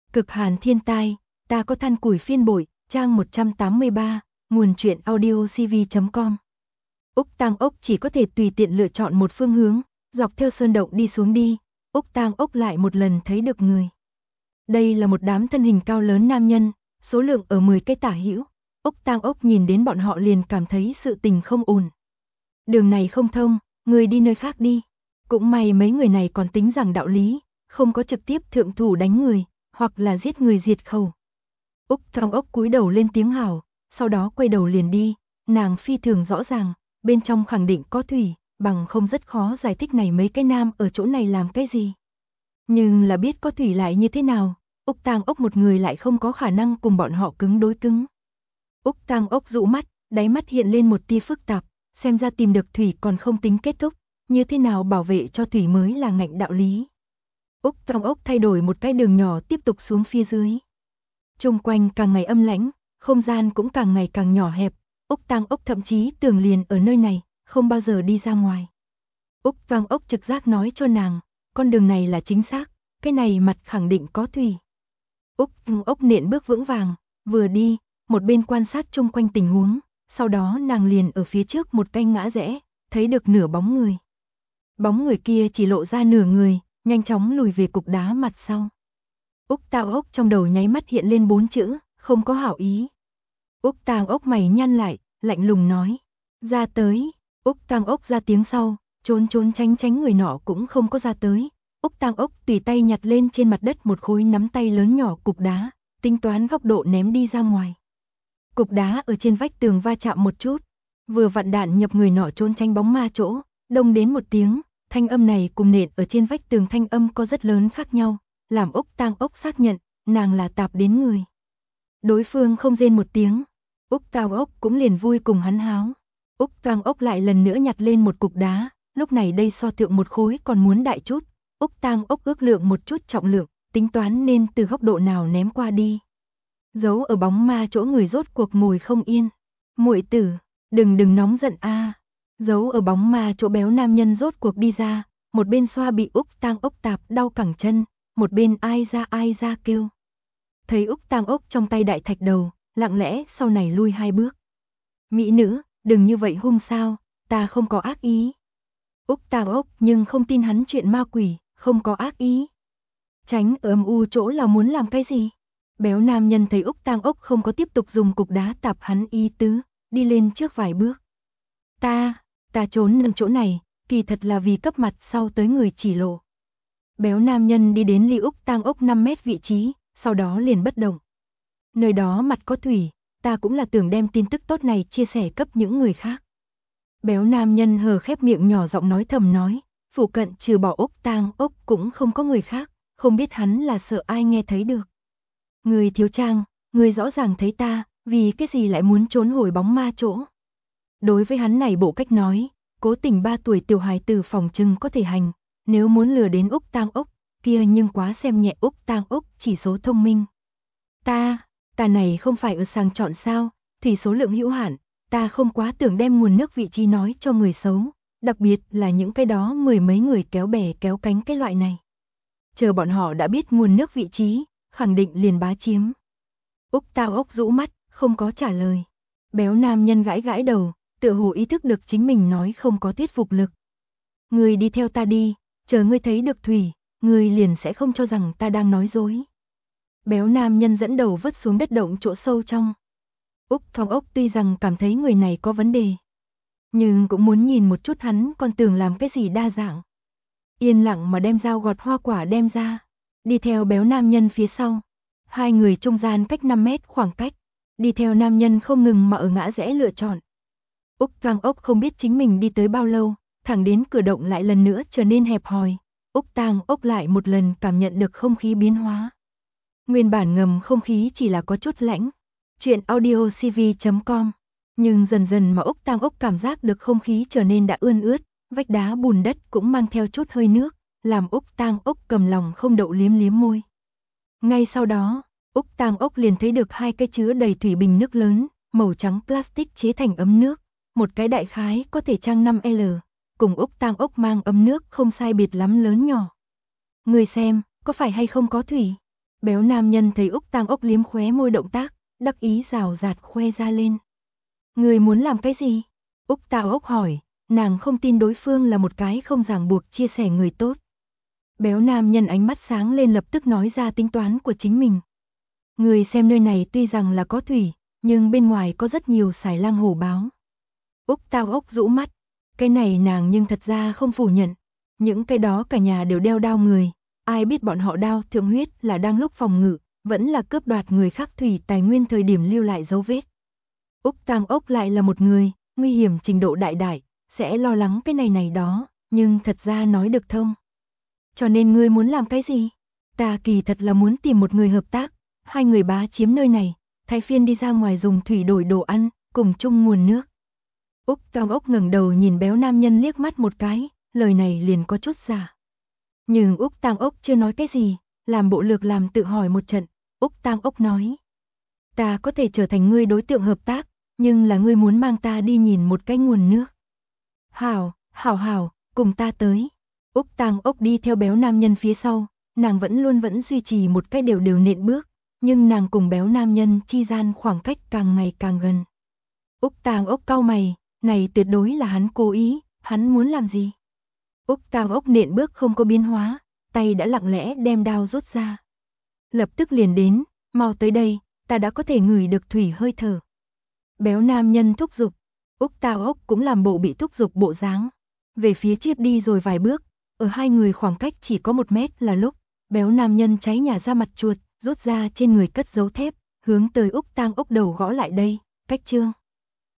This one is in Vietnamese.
Cực hàn thiên tai, ta có than củi phiên bội, trang 183, nguồn truyện audio cv.com. Úc Tang Ốc chỉ có thể tùy tiện lựa chọn một phương hướng, dọc theo sơn động đi xuống đi. Úc Tang Ốc lại một lần thấy được người. Đây là một đám thân hình cao lớn nam nhân, số lượng ở 10 cái tả hữu. Úc Tang Ốc nhìn đến bọn họ liền cảm thấy sự tình không ổn. Đường này không thông, người đi nơi khác đi. Cũng may mấy người này còn tính rằng đạo lý, không có trực tiếp thượng thủ đánh người, hoặc là giết người diệt khẩu. Úc Tang Ốc cúi đầu lên tiếng hào, sau đó quay đầu liền đi. Nàng phi thường rõ ràng, bên trong khẳng định có thủy, bằng không rất khó giải thích này mấy cái nam ở chỗ này làm cái gì. Nhưng là biết có thủy lại như thế nào, Úc Tang Ốc một người lại không có khả năng cùng bọn họ cứng đối cứng. Úc Tang Ốc dụ mắt, đáy mắt hiện lên một tia phức tạp, xem ra tìm được thủy còn không tính kết thúc, như thế nào bảo vệ cho thủy mới là ngạnh đạo lý. Úc Tang Ốc thay đổi một cái đường nhỏ tiếp tục xuống phía dưới. Chung quanh càng ngày âm lãnh, không gian cũng càng ngày càng nhỏ hẹp, Úc Tang Ốc thậm chí tưởng liền ở nơi này, không bao giờ đi ra ngoài. Úc Tang Ốc trực giác nói cho nàng, con đường này là chính xác, cái này mặt khẳng định có thủy. Úc Tang Ốc nện bước vững vàng, vừa đi, một bên quan sát chung quanh tình huống, sau đó nàng liền ở phía trước một cái ngã rẽ, thấy được nửa bóng người. Bóng người kia chỉ lộ ra nửa người, nhanh chóng lùi về cục đá mặt sau. Úc Tang Ốc trong đầu nháy mắt hiện lên 4 chữ, không có hảo ý. Úc Tang Ốc mày nhăn lại, lạnh lùng nói, ra tới. Úc Tang Ốc ra tiếng sau, trốn tránh người nọ cũng không có ra tới. Úc Tang Ốc tùy tay nhặt lên trên mặt đất một khối nắm tay lớn nhỏ cục đá, tính toán góc độ ném đi ra ngoài. Cục đá ở trên vách tường va chạm một chút, vừa vặn đạn nhập người nọ trốn tránh bóng ma chỗ, đông đến một tiếng, thanh âm này cùng nện ở trên vách tường thanh âm có rất lớn khác nhau, làm Úc Tang Ốc xác nhận, nàng là tạp đến người. Đối phương không rên một tiếng, Úc Tang Ốc cũng liền vui cùng hắn háo. Úc Tang Ốc lại lần nữa nhặt lên một cục đá, lúc này đây so thượng một khối còn muốn đại chút. Úc Tang Ốc ước lượng một chút trọng lượng, tính toán nên từ góc độ nào ném qua đi. Giấu ở bóng ma chỗ người rốt cuộc ngồi không yên. Muội tử, đừng nóng giận a. Giấu ở bóng ma chỗ béo nam nhân rốt cuộc đi ra, một bên xoa bị Úc Tang Ốc tạp đau cẳng chân, một bên ai ra kêu. Thấy Úc Tang Ốc trong tay đại thạch đầu, lặng lẽ sau này lui 2 bước. Mỹ nữ, đừng như vậy hung sao, ta không có ác ý. Úc Tang Ốc nhưng không tin hắn chuyện ma quỷ, không có ác ý. Tránh ở âm u chỗ là muốn làm cái gì? Béo nam nhân thấy Úc Tang Ốc không có tiếp tục dùng cục đá tạp hắn ý tứ, đi lên trước vài bước. Ta trốn nằm chỗ này, kỳ thật là vì cấp mặt sau tới người chỉ lộ. Béo nam nhân đi đến ly Úc Tang Ốc 5 mét vị trí, sau đó liền bất động. Nơi đó mặt có thủy, ta cũng là tưởng đem tin tức tốt này chia sẻ cấp những người khác. Béo nam nhân hờ khép miệng nhỏ giọng nói thầm nói, phụ cận trừ bỏ Úc Tang Ốc cũng không có người khác, không biết hắn là sợ ai nghe thấy được. Người thiếu trang, người rõ ràng thấy ta, vì cái gì lại muốn trốn hồi bóng ma chỗ. Đối với hắn này bộ cách nói, cố tình 3 tuổi tiểu hài từ phòng trưng có thể hành, nếu muốn lừa đến Úc Tang Ốc, kia nhưng quá xem nhẹ Úc Tang Ốc chỉ số thông minh. Ta này không phải ở sàng chọn sao, thủy số lượng hữu hạn, ta không quá tưởng đem nguồn nước vị trí nói cho người xấu, đặc biệt là những cái đó 10 mấy người kéo bè kéo cánh cái loại này. Chờ bọn họ đã biết nguồn nước vị trí, khẳng định liền bá chiếm. Úc Tang Ốc rũ mắt, không có trả lời. Béo nam nhân gãi đầu, tựa hồ ý thức được chính mình nói không có thuyết phục lực. Ngươi đi theo ta đi, chờ ngươi thấy được thủy, ngươi liền sẽ không cho rằng ta đang nói dối. Béo nam nhân dẫn đầu vứt xuống đất động chỗ sâu trong. Úc Tang Ốc tuy rằng cảm thấy người này có vấn đề, nhưng cũng muốn nhìn một chút hắn còn tưởng làm cái gì đa dạng. Yên lặng mà đem dao gọt hoa quả đem ra, đi theo béo nam nhân phía sau. 2 người trung gian cách 5 mét khoảng cách, đi theo nam nhân không ngừng mà ở ngã rẽ lựa chọn. Úc Tang Ốc không biết chính mình đi tới bao lâu, thẳng đến cửa động lại lần nữa trở nên hẹp hòi. Úc Tang Ốc lại một lần cảm nhận được không khí biến hóa. Nguyên bản ngầm không khí chỉ là có chút lạnh. Chuyện audio cv.com. Nhưng dần dần mà Úc Tang Ốc cảm giác được không khí trở nên đã ươn ướt, vách đá bùn đất cũng mang theo chút hơi nước, làm Úc Tang Ốc cầm lòng không đậu liếm môi. Ngay sau đó, Úc Tang Ốc liền thấy được 2 cái chứa đầy thủy bình nước lớn, màu trắng plastic chế thành ấm nước, một cái đại khái có thể trang 5L, cùng Úc Tang Ốc mang ấm nước không sai biệt lắm lớn nhỏ. Người xem, có phải hay không có thủy? Béo nam nhân thấy Úc Tang Ốc liếm khóe môi động tác, đắc ý rào rạt khoe ra lên. Người muốn làm cái gì? Úc Tang Ốc hỏi, nàng không tin đối phương là một cái không ràng buộc chia sẻ người tốt. Béo nam nhân ánh mắt sáng lên lập tức nói ra tính toán của chính mình. Người xem nơi này tuy rằng là có thủy, nhưng bên ngoài có rất nhiều sải lang hổ báo. Úc Tang Ốc rũ mắt, cái này nàng nhưng thật ra không phủ nhận. Những cái đó cả nhà đều đeo đao người, ai biết bọn họ đao thượng huyết là đang lúc phòng ngự, vẫn là cướp đoạt người khác thủy tài nguyên thời điểm lưu lại dấu vết. Úc Tang Ốc lại là một người, nguy hiểm trình độ đại đại, sẽ lo lắng cái này đó, nhưng thật ra nói được thông. Cho nên ngươi muốn làm cái gì? Ta kỳ thật là muốn tìm một người hợp tác, hai người bá chiếm nơi này, thay phiên đi ra ngoài dùng thủy đổi đồ ăn, cùng chung nguồn nước. Úc Tang Ốc ngẩng đầu nhìn béo nam nhân liếc mắt một cái, lời này liền có chút giả. Nhưng Úc Tang Ốc chưa nói cái gì, làm bộ lược làm tự hỏi một trận, Úc Tang Ốc nói. Ta có thể trở thành ngươi đối tượng hợp tác, nhưng là ngươi muốn mang ta đi nhìn một cái nguồn nước. Hảo, cùng ta tới. Úc Tang Ốc đi theo béo nam nhân phía sau, nàng vẫn duy trì một cái đều nện bước, nhưng nàng cùng béo nam nhân chi gian khoảng cách càng ngày càng gần. Úc Tang Ốc cau mày, này tuyệt đối là hắn cố ý, hắn muốn làm gì? Úc Tang Ốc nện bước không có biến hóa, tay đã lặng lẽ đem đao rút ra. Lập tức liền đến, mau tới đây, ta đã có thể ngửi được thủy hơi thở. Béo nam nhân thúc giục, Úc Tang Ốc cũng làm bộ bị thúc giục bộ dáng. Về phía trước đi rồi vài bước, ở hai người khoảng cách chỉ có 1 mét là lúc, béo nam nhân cháy nhà ra mặt chuột, rút ra trên người cất dấu thép, hướng tới Úc Tang Ốc đầu gõ lại đây, cách chương.